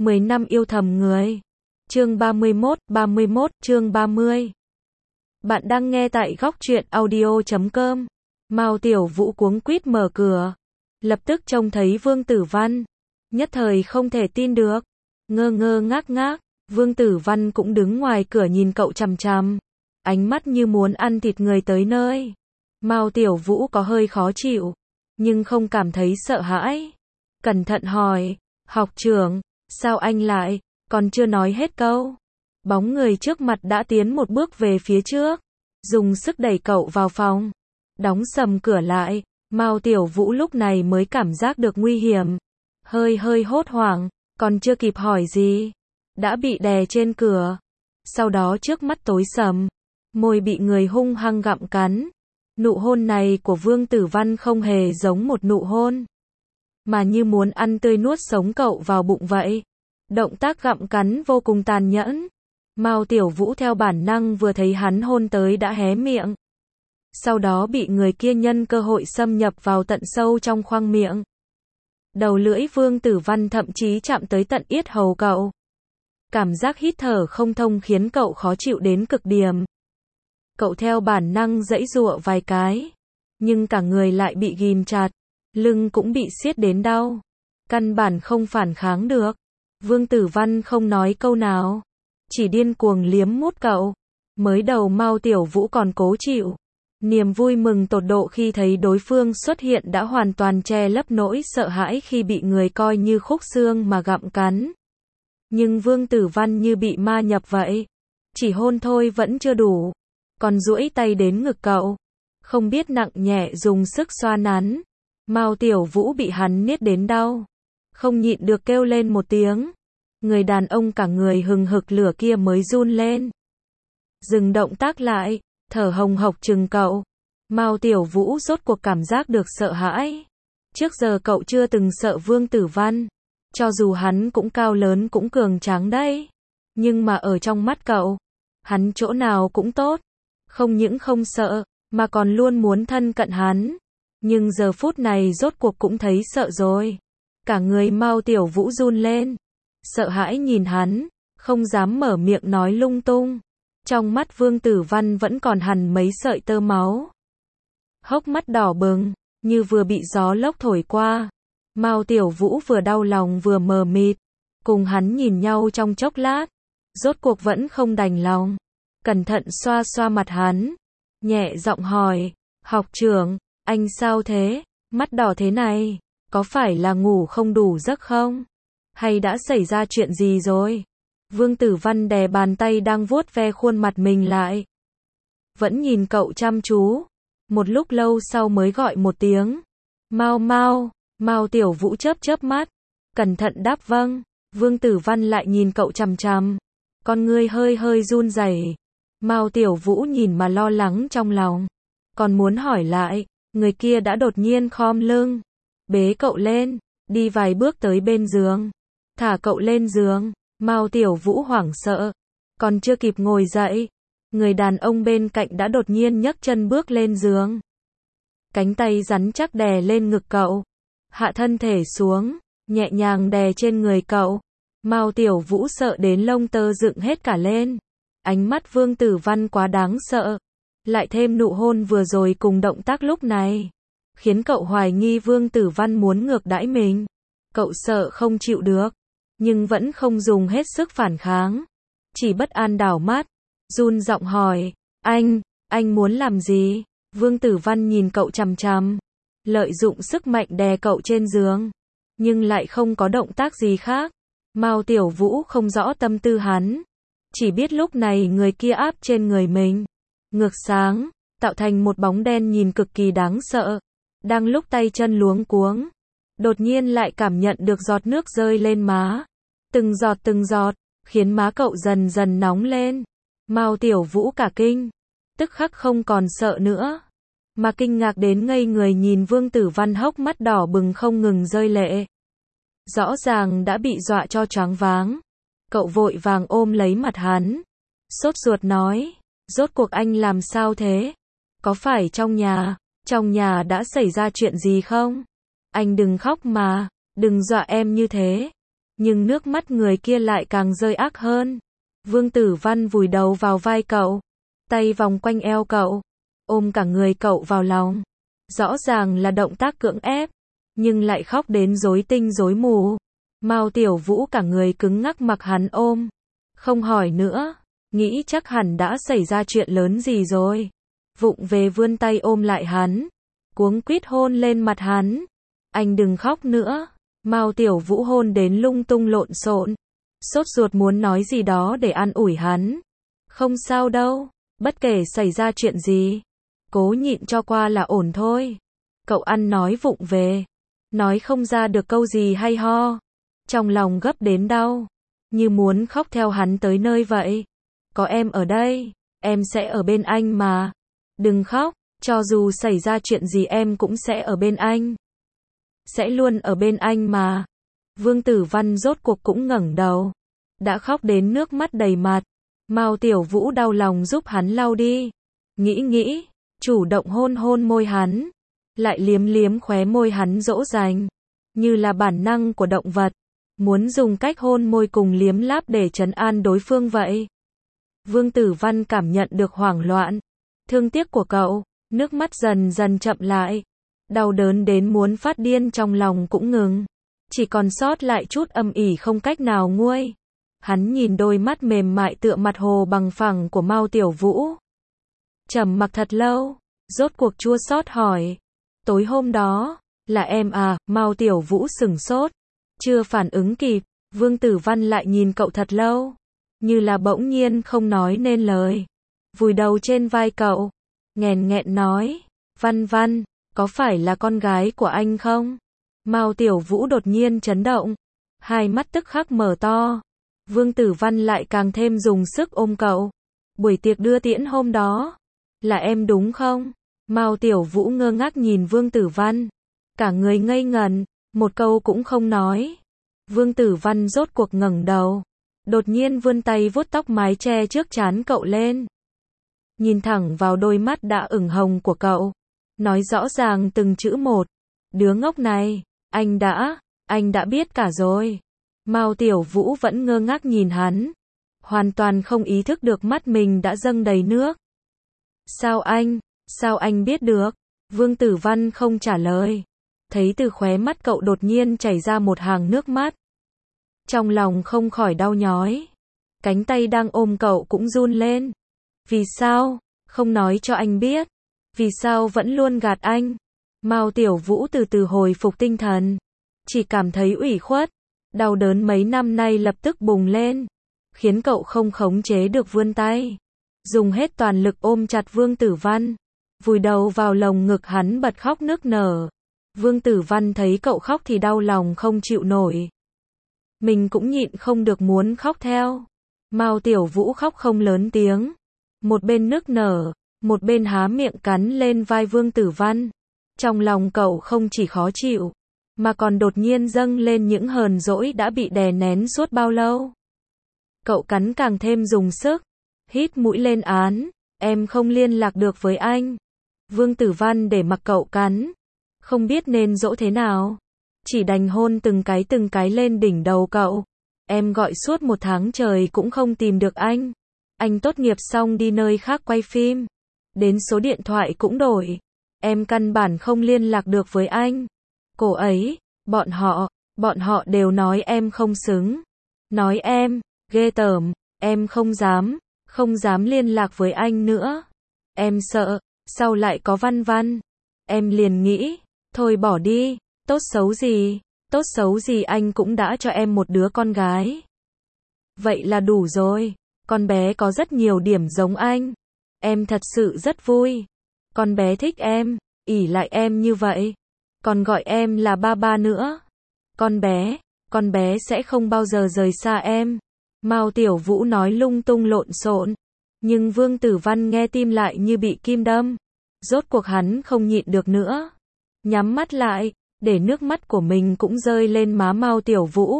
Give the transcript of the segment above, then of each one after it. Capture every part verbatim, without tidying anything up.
mười năm yêu thầm người. Chương ba mươi mốt, ba mươi mốt, chương ba mươi. Bạn đang nghe tại góc truyện audio chấm com. Mao Tiểu Vũ cuống quýt mở cửa, lập tức trông thấy Vương Tử Văn, nhất thời không thể tin được, ngơ ngơ ngác ngác. Vương Tử Văn cũng đứng ngoài cửa nhìn cậu chằm chằm, ánh mắt như muốn ăn thịt người tới nơi. Mao Tiểu Vũ có hơi khó chịu, nhưng không cảm thấy sợ hãi. Cẩn thận hỏi, học trưởng, sao anh lại, còn chưa nói hết câu. Bóng người trước mặt đã tiến một bước về phía trước, dùng sức đẩy cậu vào phòng, đóng sầm cửa lại. Mao Tiểu Vũ lúc này mới cảm giác được nguy hiểm, hơi hơi hốt hoảng, còn chưa kịp hỏi gì, đã bị đè trên cửa. Sau đó trước mắt tối sầm, môi bị người hung hăng gặm cắn. Nụ hôn này của Vương Tử Văn không hề giống một nụ hôn, mà như muốn ăn tươi nuốt sống cậu vào bụng vậy. Động tác gặm cắn vô cùng tàn nhẫn. Mao Tiểu Vũ theo bản năng vừa thấy hắn hôn tới đã hé miệng, sau đó bị người kia nhân cơ hội xâm nhập vào tận sâu trong khoang miệng. Đầu lưỡi Vương Tử Văn thậm chí chạm tới tận yết hầu cậu. Cảm giác hít thở không thông khiến cậu khó chịu đến cực điểm. Cậu theo bản năng giãy giụa vài cái, nhưng cả người lại bị ghim chặt, lưng cũng bị siết đến đau, căn bản không phản kháng được. Vương Tử Văn không nói câu nào, chỉ điên cuồng liếm mút cậu. Mới đầu Mao Tiểu Vũ còn cố chịu, niềm vui mừng tột độ khi thấy đối phương xuất hiện đã hoàn toàn che lấp nỗi sợ hãi khi bị người coi như khúc xương mà gặm cắn. Nhưng Vương Tử Văn như bị ma nhập vậy, chỉ hôn thôi vẫn chưa đủ, còn duỗi tay đến ngực cậu, không biết nặng nhẹ dùng sức xoa nắn. Mao Tiểu Vũ bị hắn niết đến đau, không nhịn được kêu lên một tiếng. Người đàn ông cả người hừng hực lửa kia mới run lên, dừng động tác lại, thở hồng hộc chừng cậu. Mao Tiểu Vũ rốt cuộc cảm giác được sợ hãi. Trước giờ cậu chưa từng sợ Vương Tử Văn, cho dù hắn cũng cao lớn cũng cường tráng đấy, nhưng mà ở trong mắt cậu, hắn chỗ nào cũng tốt, không những không sợ, mà còn luôn muốn thân cận hắn. Nhưng giờ phút này rốt cuộc cũng thấy sợ rồi. Cả người Mao Tiểu Vũ run lên, sợ hãi nhìn hắn, không dám mở miệng nói lung tung. Trong mắt Vương Tử Văn vẫn còn hằn mấy sợi tơ máu, hốc mắt đỏ bừng, như vừa bị gió lốc thổi qua. Mao Tiểu Vũ vừa đau lòng vừa mờ mịt, cùng hắn nhìn nhau trong chốc lát, rốt cuộc vẫn không đành lòng, cẩn thận xoa xoa mặt hắn, nhẹ giọng hỏi, học trưởng, anh sao thế, mắt đỏ thế này, có phải là ngủ không đủ giấc không? Hay đã xảy ra chuyện gì rồi? Vương Tử Văn đè bàn tay đang vuốt ve khuôn mặt mình lại, vẫn nhìn cậu chăm chú, một lúc lâu sau mới gọi một tiếng, Mao Mao. Mao Tiểu Vũ chớp chớp mắt, cẩn thận đáp vâng. Vương Tử Văn lại nhìn cậu chằm chằm, con ngươi hơi hơi run rẩy. Mao Tiểu Vũ nhìn mà lo lắng trong lòng, còn muốn hỏi lại, người kia đã đột nhiên khom lưng, bế cậu lên, đi vài bước tới bên giường, thả cậu lên giường. Mao Tiểu Vũ hoảng sợ, còn chưa kịp ngồi dậy, người đàn ông bên cạnh đã đột nhiên nhấc chân bước lên giường, cánh tay rắn chắc đè lên ngực cậu, hạ thân thể xuống, nhẹ nhàng đè trên người cậu. Mao Tiểu Vũ sợ đến lông tơ dựng hết cả lên. Ánh mắt Vương Tử Văn quá đáng sợ, lại thêm nụ hôn vừa rồi cùng động tác lúc này, khiến cậu hoài nghi Vương Tử Văn muốn ngược đãi mình. Cậu sợ không chịu được, nhưng vẫn không dùng hết sức phản kháng, chỉ bất an đảo mắt, run giọng hỏi, anh, anh muốn làm gì? Vương Tử Văn nhìn cậu chằm chằm, lợi dụng sức mạnh đè cậu trên giường, nhưng lại không có động tác gì khác. Mao Tiểu Vũ không rõ tâm tư hắn, chỉ biết lúc này người kia áp trên người mình, ngược sáng, tạo thành một bóng đen nhìn cực kỳ đáng sợ. Đang lúc tay chân luống cuống, đột nhiên lại cảm nhận được giọt nước rơi lên má, từng giọt từng giọt, khiến má cậu dần dần nóng lên. Mao Tiểu Vũ cả kinh, tức khắc không còn sợ nữa, mà kinh ngạc đến ngây người nhìn Vương Tử Văn hốc mắt đỏ bừng không ngừng rơi lệ. Rõ ràng đã bị dọa cho choáng váng. Cậu vội vàng ôm lấy mặt hắn, sốt ruột nói, rốt cuộc anh làm sao thế? Có phải trong nhà, trong nhà đã xảy ra chuyện gì không? Anh đừng khóc mà, đừng dọa em như thế. nhưng nước mắt người kia lại càng rơi ác hơn. Vương Tử Văn vùi đầu vào vai cậu, tay vòng quanh eo cậu, ôm cả người cậu vào lòng. Rõ ràng là động tác cưỡng ép, nhưng lại khóc đến rối tinh rối mù. Mao Tiểu Vũ cả người cứng ngắc mặc hắn ôm, không hỏi nữa, nghĩ chắc hẳn đã xảy ra chuyện lớn gì rồi. Vụng về vươn tay ôm lại hắn, cuống quýt hôn lên mặt hắn. Anh đừng khóc nữa. Mao Tiểu Vũ hôn đến lung tung lộn xộn, sốt ruột muốn nói gì đó để an ủi hắn. Không sao đâu, bất kể xảy ra chuyện gì, cố nhịn cho qua là ổn thôi. Cậu ăn nói vụng về, nói không ra được câu gì hay ho. Trong lòng gấp đến đau, như muốn khóc theo hắn tới nơi vậy. Có em ở đây, em sẽ ở bên anh mà. Đừng khóc, cho dù xảy ra chuyện gì em cũng sẽ ở bên anh. Sẽ luôn ở bên anh mà. Vương Tử Văn rốt cuộc cũng ngẩng đầu, đã khóc đến nước mắt đầy mặt. Mao Tiểu Vũ đau lòng giúp hắn lau đi. Nghĩ nghĩ, chủ động hôn hôn môi hắn, lại liếm liếm khóe môi hắn dỗ dành, như là bản năng của động vật, muốn dùng cách hôn môi cùng liếm láp để trấn an đối phương vậy. Vương Tử Văn cảm nhận được hoảng loạn, thương tiếc của cậu, nước mắt dần dần chậm lại, đau đớn đến muốn phát điên trong lòng cũng ngừng, chỉ còn sót lại chút âm ỉ không cách nào nguôi. Hắn nhìn đôi mắt mềm mại tựa mặt hồ bằng phẳng của Mao Tiểu Vũ, trầm mặc thật lâu, rốt cuộc chua xót hỏi, tối hôm đó, là em à? Mao Tiểu Vũ sửng sốt, chưa phản ứng kịp, Vương Tử Văn lại nhìn cậu thật lâu, như là bỗng nhiên không nói nên lời, vùi đầu trên vai cậu, nghẹn nghẹn nói, Văn Văn, có phải là con gái của anh không? Mao Tiểu Vũ đột nhiên chấn động, hai mắt tức khắc mở to. Vương Tử Văn lại càng thêm dùng sức ôm cậu. Buổi tiệc đưa tiễn hôm đó, là em đúng không? Mao Tiểu Vũ ngơ ngác nhìn Vương Tử Văn, cả người ngây ngẩn, một câu cũng không nói. Vương Tử Văn rốt cuộc ngẩng đầu, đột nhiên vươn tay vuốt tóc mái che trước trán cậu lên, nhìn thẳng vào đôi mắt đã ửng hồng của cậu, nói rõ ràng từng chữ một, đứa ngốc này, anh đã, anh đã biết cả rồi. Mao Tiểu Vũ vẫn ngơ ngác nhìn hắn, hoàn toàn không ý thức được mắt mình đã dâng đầy nước. Sao anh, sao anh biết được? Vương Tử Văn không trả lời, thấy từ khóe mắt cậu đột nhiên chảy ra một hàng nước mắt. Trong lòng không khỏi đau nhói, cánh tay đang ôm cậu cũng run lên. Vì sao, không nói cho anh biết? Vì sao vẫn luôn gạt anh? Mao Tiểu Vũ từ từ hồi phục tinh thần, chỉ cảm thấy ủy khuất, đau đớn mấy năm nay lập tức bùng lên, khiến cậu không khống chế được vươn tay, dùng hết toàn lực ôm chặt Vương Tử Văn, vùi đầu vào lồng ngực hắn bật khóc nức nở. Vương Tử Văn thấy cậu khóc thì đau lòng không chịu nổi, mình cũng nhịn không được muốn khóc theo. Mao Tiểu Vũ khóc không lớn tiếng, một bên nức nở, một bên há miệng cắn lên vai Vương Tử Văn. Trong lòng cậu không chỉ khó chịu, mà còn đột nhiên dâng lên những hờn dỗi đã bị đè nén suốt bao lâu. Cậu cắn càng thêm dùng sức, hít mũi lên án, em không liên lạc được với anh. Vương Tử Văn để mặc cậu cắn, không biết nên dỗ thế nào, chỉ đành hôn từng cái từng cái lên đỉnh đầu cậu. Em gọi suốt một tháng trời cũng không tìm được anh. Anh tốt nghiệp xong đi nơi khác quay phim, đến số điện thoại cũng đổi. Em căn bản không liên lạc được với anh. Cô ấy, bọn họ, bọn họ đều nói em không xứng. Nói em, ghê tởm, em không dám, không dám liên lạc với anh nữa. Em sợ, sau lại có Văn Văn. Em liền nghĩ, thôi bỏ đi, tốt xấu gì, tốt xấu gì anh cũng đã cho em một đứa con gái. Vậy là đủ rồi, con bé có rất nhiều điểm giống anh. Em thật sự rất vui. Con bé thích em, ỷ lại em như vậy, còn gọi em là ba ba nữa. Con bé, con bé sẽ không bao giờ rời xa em. Mao Tiểu Vũ nói lung tung lộn xộn, nhưng Vương Tử Văn nghe tim lại như bị kim đâm. Rốt cuộc hắn không nhịn được nữa, nhắm mắt lại, để nước mắt của mình cũng rơi lên má Mao Tiểu Vũ.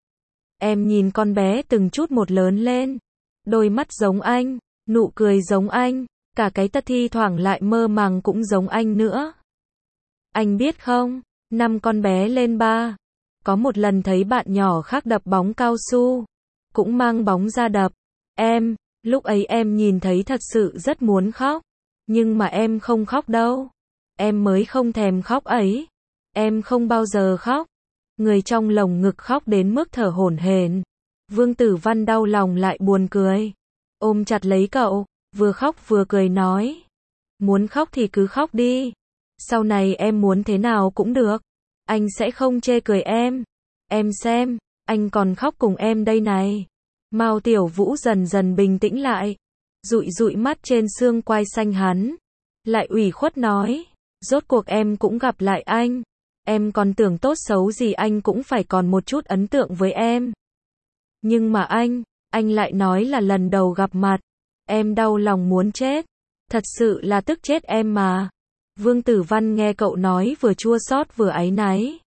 Em nhìn con bé từng chút một lớn lên, đôi mắt giống anh, nụ cười giống anh, cả cái tật thi thoảng lại mơ màng cũng giống anh nữa. Anh biết không, năm con bé lên ba, Có một lần thấy bạn nhỏ khác đập bóng cao su, cũng mang bóng ra đập. Em, lúc ấy em nhìn thấy thật sự rất muốn khóc. Nhưng mà em không khóc đâu. Em mới không thèm khóc ấy. Em không bao giờ khóc. Người trong lồng ngực khóc đến mức thở hổn hển. Vương Tử Văn đau lòng lại buồn cười. Ôm chặt lấy cậu, vừa khóc vừa cười nói. Muốn khóc thì cứ khóc đi. Sau này em muốn thế nào cũng được. Anh sẽ không chê cười em. Em xem, anh còn khóc cùng em đây này. Mao Tiểu Vũ dần dần bình tĩnh lại. Dụi dụi mắt trên xương quai xanh hắn. Lại ủy khuất nói. Rốt cuộc em cũng gặp lại anh. Em còn tưởng tốt xấu gì anh cũng phải còn một chút ấn tượng với em. Nhưng mà anh, anh lại nói là lần đầu gặp mặt. Em đau lòng muốn chết. Thật sự là tức chết em mà. Vương Tử Văn nghe cậu nói vừa chua xót vừa áy náy.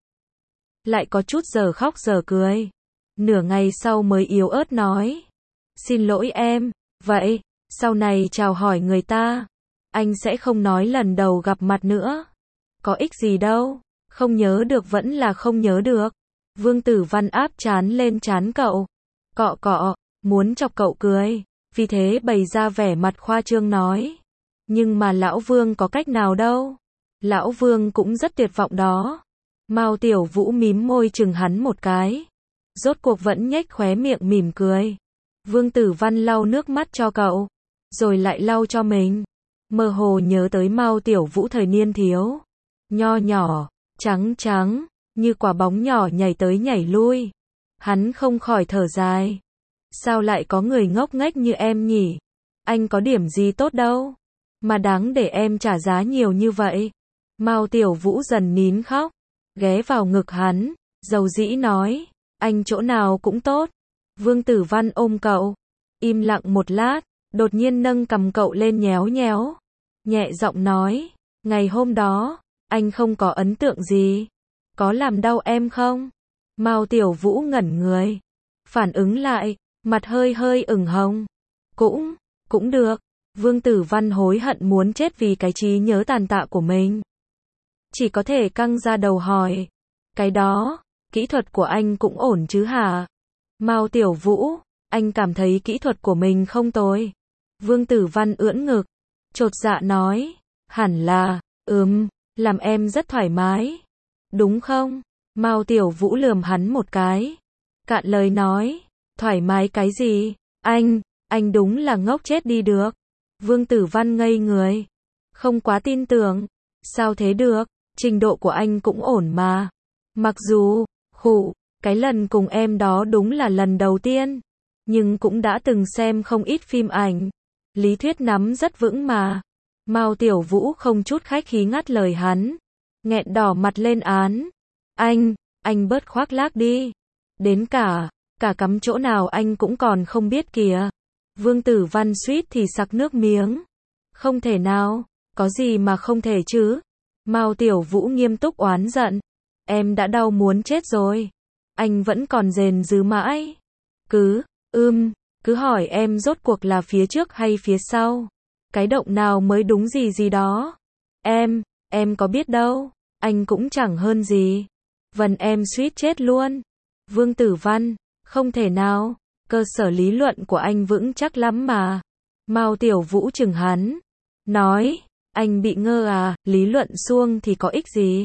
Lại có chút giờ khóc giờ cười. Nửa ngày sau mới yếu ớt nói. Xin lỗi em, vậy, sau này chào hỏi người ta. Anh sẽ không nói lần đầu gặp mặt nữa. Có ích gì đâu, không nhớ được vẫn là không nhớ được. Vương Tử Văn áp trán lên trán cậu. Cọ cọ, muốn chọc cậu cười. Vì thế bày ra vẻ mặt khoa trương nói. Nhưng mà lão Vương có cách nào đâu. Lão Vương cũng rất tuyệt vọng đó. Mao Tiểu Vũ mím môi chừng hắn một cái. Rốt cuộc vẫn nhếch khóe miệng mỉm cười. Vương Tử Văn lau nước mắt cho cậu. Rồi lại lau cho mình. Mơ hồ nhớ tới Mao Tiểu Vũ thời niên thiếu. Nho nhỏ, trắng trắng, như quả bóng nhỏ nhảy tới nhảy lui. Hắn không khỏi thở dài. Sao lại có người ngốc nghếch như em nhỉ? Anh có điểm gì tốt đâu. Mà đáng để em trả giá nhiều như vậy. Mao Tiểu Vũ dần nín khóc. Ghé vào ngực hắn. Dầu dĩ nói. Anh chỗ nào cũng tốt. Vương Tử Văn ôm cậu. Im lặng một lát. Đột nhiên nâng cầm cậu lên nhéo nhéo. Nhẹ giọng nói. Ngày hôm đó, anh không có ấn tượng gì. Có làm đau em không? Mao Tiểu Vũ ngẩn người. Phản ứng lại. Mặt hơi hơi ửng hồng. Cũng, cũng được. Vương Tử Văn hối hận muốn chết vì cái trí nhớ tàn tạ của mình. Chỉ có thể căng ra đầu hỏi. Cái đó, kỹ thuật của anh cũng ổn chứ hả? Mao Tiểu Vũ, anh cảm thấy kỹ thuật của mình không tồi. Vương Tử Văn ưỡn ngực. Chột dạ nói. Hẳn là, ừm, làm em rất thoải mái. Đúng không? Mao Tiểu Vũ lườm hắn một cái. Cạn lời nói. Thoải mái cái gì? Anh, anh đúng là ngốc chết đi được. Vương Tử Văn ngây người. Không quá tin tưởng. Sao thế được? Trình độ của anh cũng ổn mà. Mặc dù, khụ, cái lần cùng em đó đúng là lần đầu tiên. Nhưng cũng đã từng xem không ít phim ảnh. Lý thuyết nắm rất vững mà. Mao Tiểu Vũ không chút khách khí ngắt lời hắn. Nghẹn đỏ mặt lên án. Anh, anh bớt khoác lác đi. Đến cả, cả cắm chỗ nào anh cũng còn không biết kìa. Vương Tử Văn suýt thì sặc nước miếng. Không thể nào, có gì mà không thể chứ. Mao Tiểu Vũ nghiêm túc oán giận. Em đã đau muốn chết rồi. Anh vẫn còn rền rứ mãi. Cứ, ưm, cứ hỏi em rốt cuộc là phía trước hay phía sau. Cái động nào mới đúng gì gì đó. Em, em có biết đâu. Anh cũng chẳng hơn gì. Vần em suýt chết luôn. Vương Tử Văn, không thể nào. Cơ sở lý luận của anh vững chắc lắm mà. Mao Tiểu Vũ chừng hắn. Nói, anh bị ngơ à, lý luận suông thì có ích gì.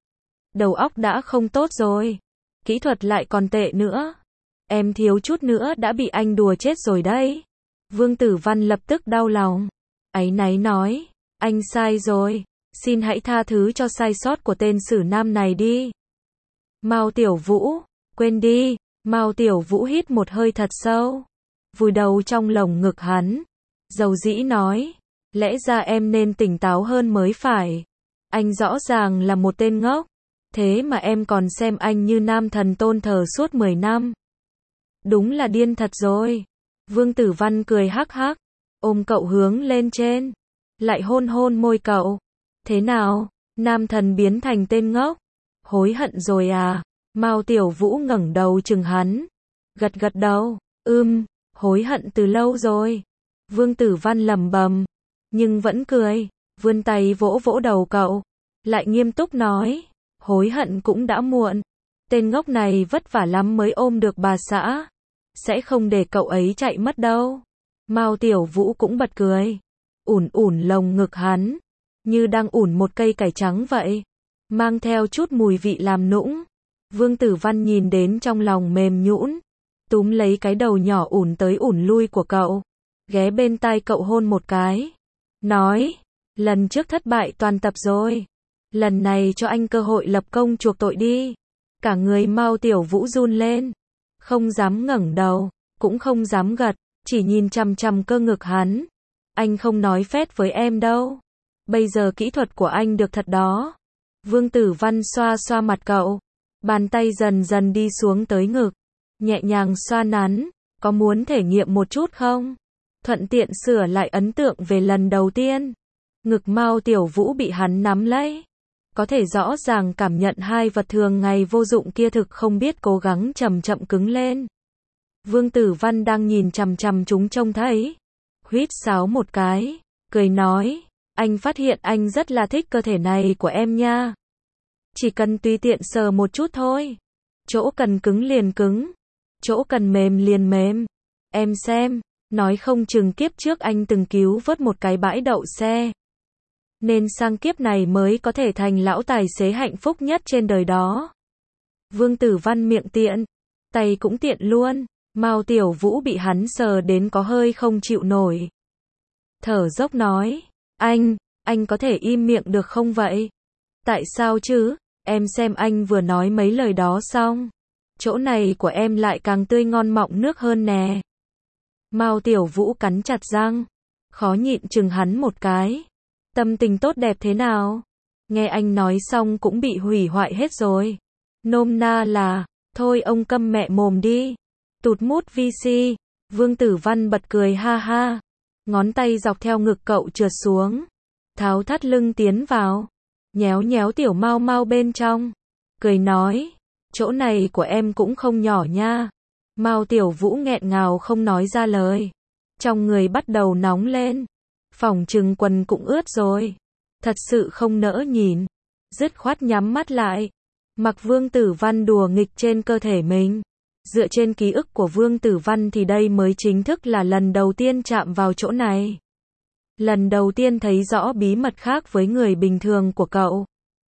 Đầu óc đã không tốt rồi. Kỹ thuật lại còn tệ nữa. Em thiếu chút nữa đã bị anh đùa chết rồi đấy. Vương Tử Văn lập tức đau lòng. Áy náy nói, anh sai rồi. Xin hãy tha thứ cho sai sót của tên sử nam này đi. Mao Tiểu Vũ, quên đi. Mao Tiểu Vũ hít một hơi thật sâu. Vùi đầu trong lồng ngực hắn. Dầu dĩ nói. Lẽ ra em nên tỉnh táo hơn mới phải. Anh rõ ràng là một tên ngốc. Thế mà em còn xem anh như nam thần tôn thờ suốt mười năm. Đúng là điên thật rồi. Vương Tử Văn cười hắc hắc. Ôm cậu hướng lên trên. Lại hôn hôn môi cậu. Thế nào? Nam thần biến thành tên ngốc. Hối hận rồi à? Mao Tiểu Vũ ngẩng đầu chừng hắn. Gật gật đầu. Ưm, hối hận từ lâu rồi. Vương Tử Văn lẩm bẩm. Nhưng vẫn cười. Vươn tay vỗ vỗ đầu cậu. Lại nghiêm túc nói. Hối hận cũng đã muộn. Tên ngốc này vất vả lắm mới ôm được bà xã. Sẽ không để cậu ấy chạy mất đâu. Mao Tiểu Vũ cũng bật cười. Ủn ủn lồng ngực hắn. Như đang ủn một cây cải trắng vậy. Mang theo chút mùi vị làm nũng. Vương Tử Văn nhìn đến trong lòng mềm nhũn. Túm lấy cái đầu nhỏ ủn tới ủn lui của cậu. Ghé bên tai cậu hôn một cái. Nói. Lần trước thất bại toàn tập rồi. Lần này cho anh cơ hội lập công chuộc tội đi. Cả người Mao Tiểu Vũ run lên. Không dám ngẩng đầu. Cũng không dám gật. Chỉ nhìn chằm chằm cơ ngực hắn. Anh không nói phét với em đâu. Bây giờ kỹ thuật của anh được thật đó. Vương Tử Văn xoa xoa mặt cậu. Bàn tay dần dần đi xuống tới ngực. Nhẹ nhàng xoa nắn. Có muốn thể nghiệm một chút không? Thuận tiện sửa lại ấn tượng về lần đầu tiên. Ngực Mao Tiểu Vũ bị hắn nắm lấy. Có thể rõ ràng cảm nhận hai vật thường ngày vô dụng kia thực không biết cố gắng chậm chậm cứng lên. Vương Tử Văn đang nhìn chằm chằm chúng trông thấy. Huýt sáo một cái. Cười nói. Anh phát hiện anh rất là thích cơ thể này của em nha. Chỉ cần tùy tiện sờ một chút thôi. Chỗ cần cứng liền cứng. Chỗ cần mềm liền mềm. Em xem. Nói không chừng kiếp trước anh từng cứu vớt một cái bãi đậu xe. Nên sang kiếp này mới có thể thành lão tài xế hạnh phúc nhất trên đời đó. Vương Tử Văn miệng tiện. Tay cũng tiện luôn. Mao Tiểu Vũ bị hắn sờ đến có hơi không chịu nổi. Thở dốc nói. Anh, anh có thể im miệng được không vậy? Tại sao chứ? Em xem anh vừa nói mấy lời đó xong. Chỗ này của em lại càng tươi ngon mọng nước hơn nè. Mao Tiểu Vũ cắn chặt răng. Khó nhịn chừng hắn một cái. Tâm tình tốt đẹp thế nào? Nghe anh nói xong cũng bị hủy hoại hết rồi. Nôm na là, thôi ông câm mẹ mồm đi. Tụt mút vi si. Vương Tử Văn bật cười ha ha. Ngón tay dọc theo ngực cậu trượt xuống. Tháo thắt lưng tiến vào. Nhéo nhéo tiểu mau mau bên trong. Cười nói. Chỗ này của em cũng không nhỏ nha. Mao Tiểu Vũ nghẹn ngào không nói ra lời. Trong người bắt đầu nóng lên. Phỏng chừng quần cũng ướt rồi. Thật sự không nỡ nhìn. Dứt khoát nhắm mắt lại. Mặc Vương Tử Văn đùa nghịch trên cơ thể mình. Dựa trên ký ức của Vương Tử Văn thì đây mới chính thức là lần đầu tiên chạm vào chỗ này. Lần đầu tiên thấy rõ bí mật khác với người bình thường của cậu.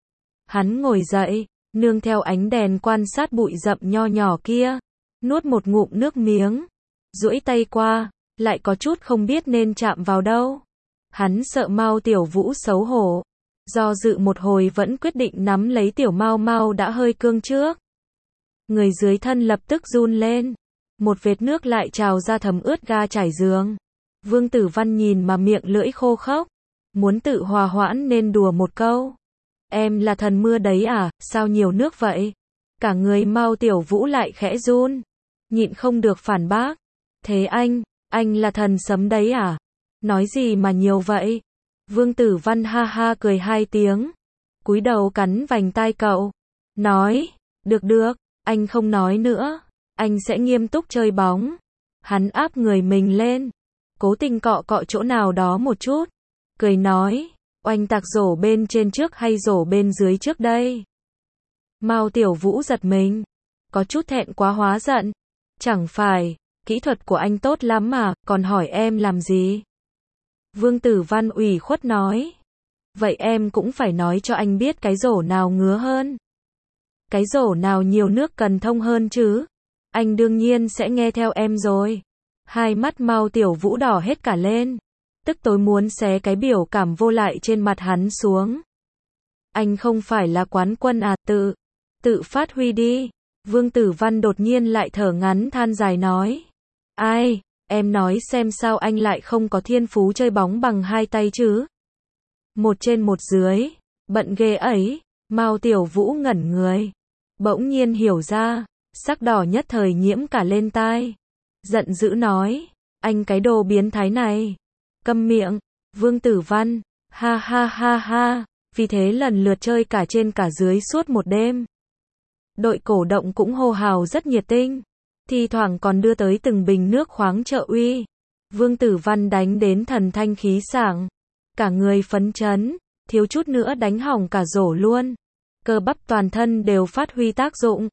Hắn ngồi dậy, nương theo ánh đèn quan sát bụi rậm nho nhỏ kia. Nuốt một ngụm nước miếng. Duỗi tay qua, lại có chút không biết nên chạm vào đâu. Hắn sợ Mao Tiểu Vũ xấu hổ. Do dự một hồi vẫn quyết định nắm lấy tiểu Mao Mao đã hơi cương trước. Người dưới thân lập tức run lên. Một vệt nước lại trào ra thấm ướt ga trải giường. Vương Tử Văn nhìn mà miệng lưỡi khô khốc. Muốn tự hòa hoãn nên đùa một câu. Em là thần mưa đấy à, sao nhiều nước vậy? Cả người Mao Tiểu Vũ lại khẽ run. Nhịn không được phản bác. Thế anh, anh là thần sấm đấy à? Nói gì mà nhiều vậy? Vương Tử Văn ha ha cười hai tiếng. Cúi đầu cắn vành tai cậu. Nói, được được, anh không nói nữa. Anh sẽ nghiêm túc chơi bóng. Hắn áp người mình lên. Cố tình cọ cọ chỗ nào đó một chút. Cười nói, oanh tạc rổ bên trên trước hay rổ bên dưới trước đây? Mao Tiểu Vũ giật mình. Có chút thẹn quá hóa giận. Chẳng phải, kỹ thuật của anh tốt lắm mà, còn hỏi em làm gì? Vương Tử Văn ủy khuất nói. Vậy em cũng phải nói cho anh biết cái rổ nào ngứa hơn. Cái rổ nào nhiều nước cần thông hơn chứ. Anh đương nhiên sẽ nghe theo em rồi. Hai mắt Mao Tiểu Vũ đỏ hết cả lên. Tức tối muốn xé cái biểu cảm vô lại trên mặt hắn xuống. Anh không phải là quán quân à, tự, tự phát huy đi. Vương Tử Văn đột nhiên lại thở ngắn than dài nói. Ai, em nói xem sao anh lại không có thiên phú chơi bóng bằng hai tay chứ. Một trên một dưới, bận ghê ấy. Mao Tiểu Vũ ngẩn người. Bỗng nhiên hiểu ra, sắc đỏ nhất thời nhiễm cả lên tai. Giận dữ nói, anh cái đồ biến thái này. Câm miệng. Vương Tử Văn, ha ha ha ha, vì thế lần lượt chơi cả trên cả dưới suốt một đêm. Đội cổ động cũng hô hào rất nhiệt tình, thi thoảng còn đưa tới từng bình nước khoáng trợ uy. Vương Tử Văn đánh đến thần thanh khí sảng, cả người phấn chấn, thiếu chút nữa đánh hỏng cả rổ luôn. Cơ bắp toàn thân đều phát huy tác dụng,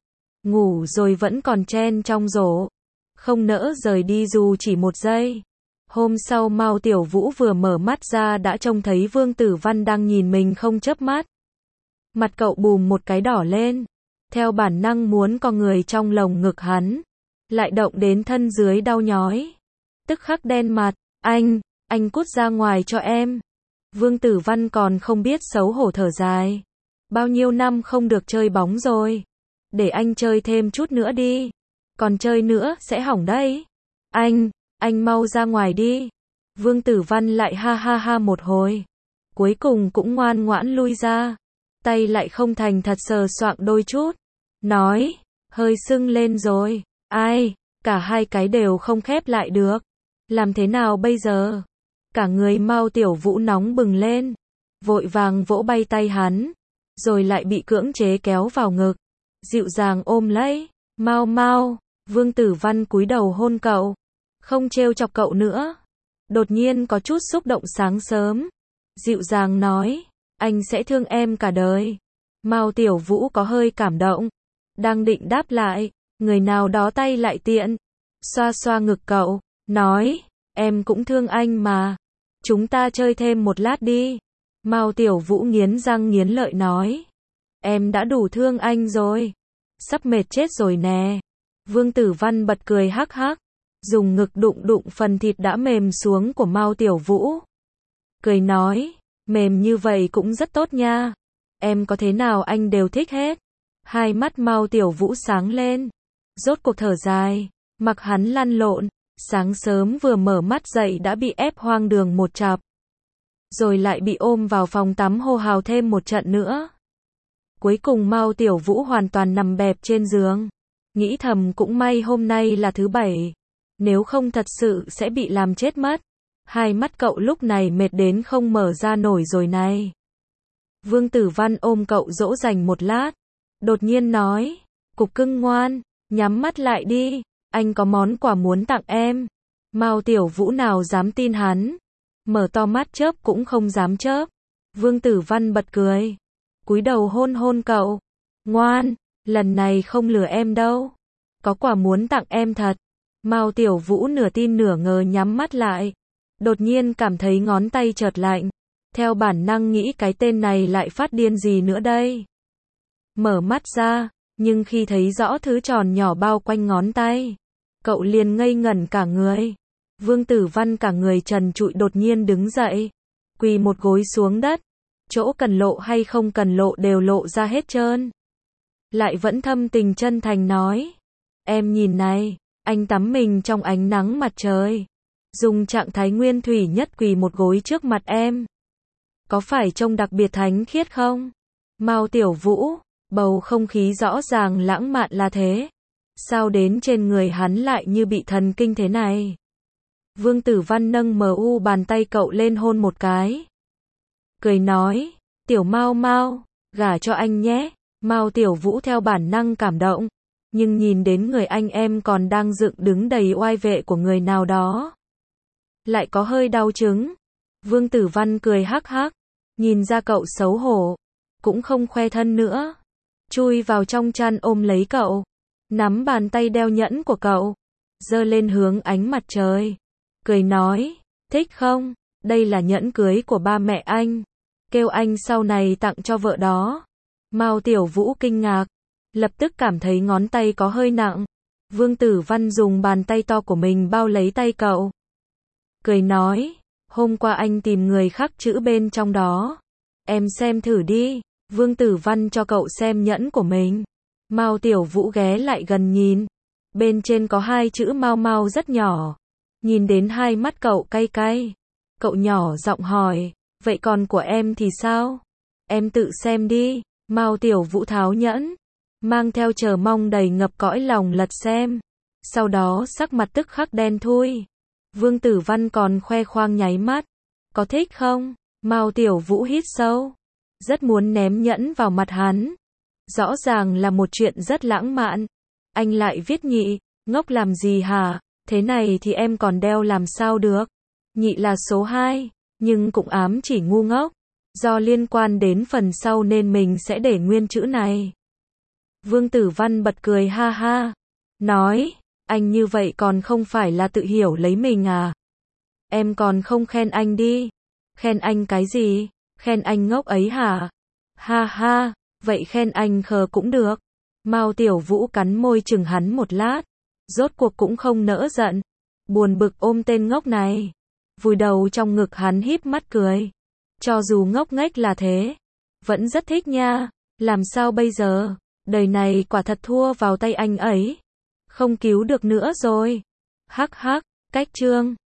ngủ rồi vẫn còn chen trong rổ, không nỡ rời đi dù chỉ một giây. Hôm sau Mao Tiểu Vũ vừa mở mắt ra đã trông thấy Vương Tử Văn đang nhìn mình không chớp mắt. Mặt cậu bùm một cái đỏ lên, theo bản năng muốn co người trong lồng ngực hắn, lại động đến thân dưới đau nhói. Tức khắc đen mặt, anh, anh cút ra ngoài cho em. Vương Tử Văn còn không biết xấu hổ thở dài. Bao nhiêu năm không được chơi bóng rồi. Để anh chơi thêm chút nữa đi. Còn chơi nữa sẽ hỏng đấy. Anh, anh mau ra ngoài đi. Vương Tử Văn lại ha ha ha một hồi. Cuối cùng cũng ngoan ngoãn lui ra. Tay lại không thành thật sờ soạng đôi chút. Nói, hơi sưng lên rồi. Ai, cả hai cái đều không khép lại được. Làm thế nào bây giờ? Cả người Mao Tiểu Vũ nóng bừng lên. Vội vàng vỗ bay tay hắn. Rồi lại bị cưỡng chế kéo vào ngực. Dịu dàng ôm lấy. Mau mau. Vương Tử Văn cúi đầu hôn cậu. Không trêu chọc cậu nữa. Đột nhiên có chút xúc động sáng sớm. Dịu dàng nói. Anh sẽ thương em cả đời. Mao Tiểu Vũ có hơi cảm động. Đang định đáp lại. Người nào đó tay lại tiện. Xoa xoa ngực cậu. Nói. Em cũng thương anh mà. Chúng ta chơi thêm một lát đi. Mao Tiểu Vũ nghiến răng nghiến lợi nói. Em đã đủ thương anh rồi. Sắp mệt chết rồi nè. Vương Tử Văn bật cười hắc hắc. Dùng ngực đụng đụng phần thịt đã mềm xuống của Mao Tiểu Vũ. Cười nói. Mềm như vậy cũng rất tốt nha. Em có thế nào anh đều thích hết. Hai mắt Mao Tiểu Vũ sáng lên. Rốt cuộc thở dài. Mặc hắn lăn lộn. Sáng sớm vừa mở mắt dậy đã bị ép hoang đường một chặp. Rồi lại bị ôm vào phòng tắm hô hào thêm một trận nữa. Cuối cùng Mao Tiểu Vũ hoàn toàn nằm bẹp trên giường. Nghĩ thầm cũng may hôm nay là thứ bảy. Nếu không thật sự sẽ bị làm chết mất. Hai mắt cậu lúc này mệt đến không mở ra nổi rồi này. Vương Tử Văn ôm cậu dỗ dành một lát. Đột nhiên nói. Cục cưng ngoan, nhắm mắt lại đi. Anh có món quà muốn tặng em. Mao Tiểu Vũ nào dám tin hắn. Mở to mắt chớp cũng không dám chớp. Vương Tử Văn bật cười. Cúi đầu hôn hôn cậu. Ngoan, lần này không lừa em đâu. Có quà muốn tặng em thật. Mao Tiểu Vũ nửa tin nửa ngờ nhắm mắt lại. Đột nhiên cảm thấy ngón tay chợt lạnh. Theo bản năng nghĩ cái tên này lại phát điên gì nữa đây. Mở mắt ra, nhưng khi thấy rõ thứ tròn nhỏ bao quanh ngón tay, cậu liền ngây ngẩn cả người. Vương Tử Văn cả người trần trụi đột nhiên đứng dậy. Quỳ một gối xuống đất. Chỗ cần lộ hay không cần lộ đều lộ ra hết trơn. Lại vẫn thâm tình chân thành nói. Em nhìn này, anh tắm mình trong ánh nắng mặt trời. Dùng trạng thái nguyên thủy nhất quỳ một gối trước mặt em. Có phải trông đặc biệt thánh khiết không? Mao Tiểu Vũ, bầu không khí rõ ràng lãng mạn là thế. Sao đến trên người hắn lại như bị thần kinh thế này? Vương Tử Văn nâng mờ u bàn tay cậu lên hôn một cái. Cười nói, Tiểu Mao Mao, gả cho anh nhé. Mao Tiểu Vũ theo bản năng cảm động. Nhưng nhìn đến người anh em còn đang dựng đứng đầy oai vệ của người nào đó. Lại có hơi đau chứng. Vương Tử Văn cười hắc hắc. Nhìn ra cậu xấu hổ. Cũng không khoe thân nữa. Chui vào trong chăn ôm lấy cậu. Nắm bàn tay đeo nhẫn của cậu. Giơ lên hướng ánh mặt trời. Cười nói, thích không? Đây là nhẫn cưới của ba mẹ anh. Kêu anh sau này tặng cho vợ đó. Mao Tiểu Vũ kinh ngạc. Lập tức cảm thấy ngón tay có hơi nặng. Vương Tử Văn dùng bàn tay to của mình bao lấy tay cậu. Cười nói, hôm qua anh tìm người khắc chữ bên trong đó. Em xem thử đi. Vương Tử Văn cho cậu xem nhẫn của mình. Mao Tiểu Vũ ghé lại gần nhìn. Bên trên có hai chữ Mao Mao rất nhỏ. Nhìn đến hai mắt cậu cay cay. Cậu nhỏ giọng hỏi, vậy còn của em thì sao? Em tự xem đi. Mao Tiểu Vũ tháo nhẫn. Mang theo chờ mong đầy ngập cõi lòng lật xem. Sau đó sắc mặt tức khắc đen thui. Vương Tử Văn còn khoe khoang nháy mắt. Có thích không? Mao Tiểu Vũ hít sâu. Rất muốn ném nhẫn vào mặt hắn. Rõ ràng là một chuyện rất lãng mạn. Anh lại viết nhị, ngốc làm gì hả? Thế này thì em còn đeo làm sao được? Nhị là số hai, nhưng cũng ám chỉ ngu ngốc. Do liên quan đến phần sau nên mình sẽ để nguyên chữ này. Vương Tử Văn bật cười ha ha. Nói, anh như vậy còn không phải là tự hiểu lấy mình à? Em còn không khen anh đi. Khen anh cái gì? Khen anh ngốc ấy hả? Ha ha, vậy khen anh khờ cũng được. Mao Tiểu Vũ cắn môi chừng hắn một lát. Rốt cuộc cũng không nỡ giận. Buồn bực ôm tên ngốc này. Vùi đầu trong ngực hắn híp mắt cười. Cho dù ngốc nghếch là thế. Vẫn rất thích nha. Làm sao bây giờ? Đời này quả thật thua vào tay anh ấy. Không cứu được nữa rồi. Hắc hắc, cách chương.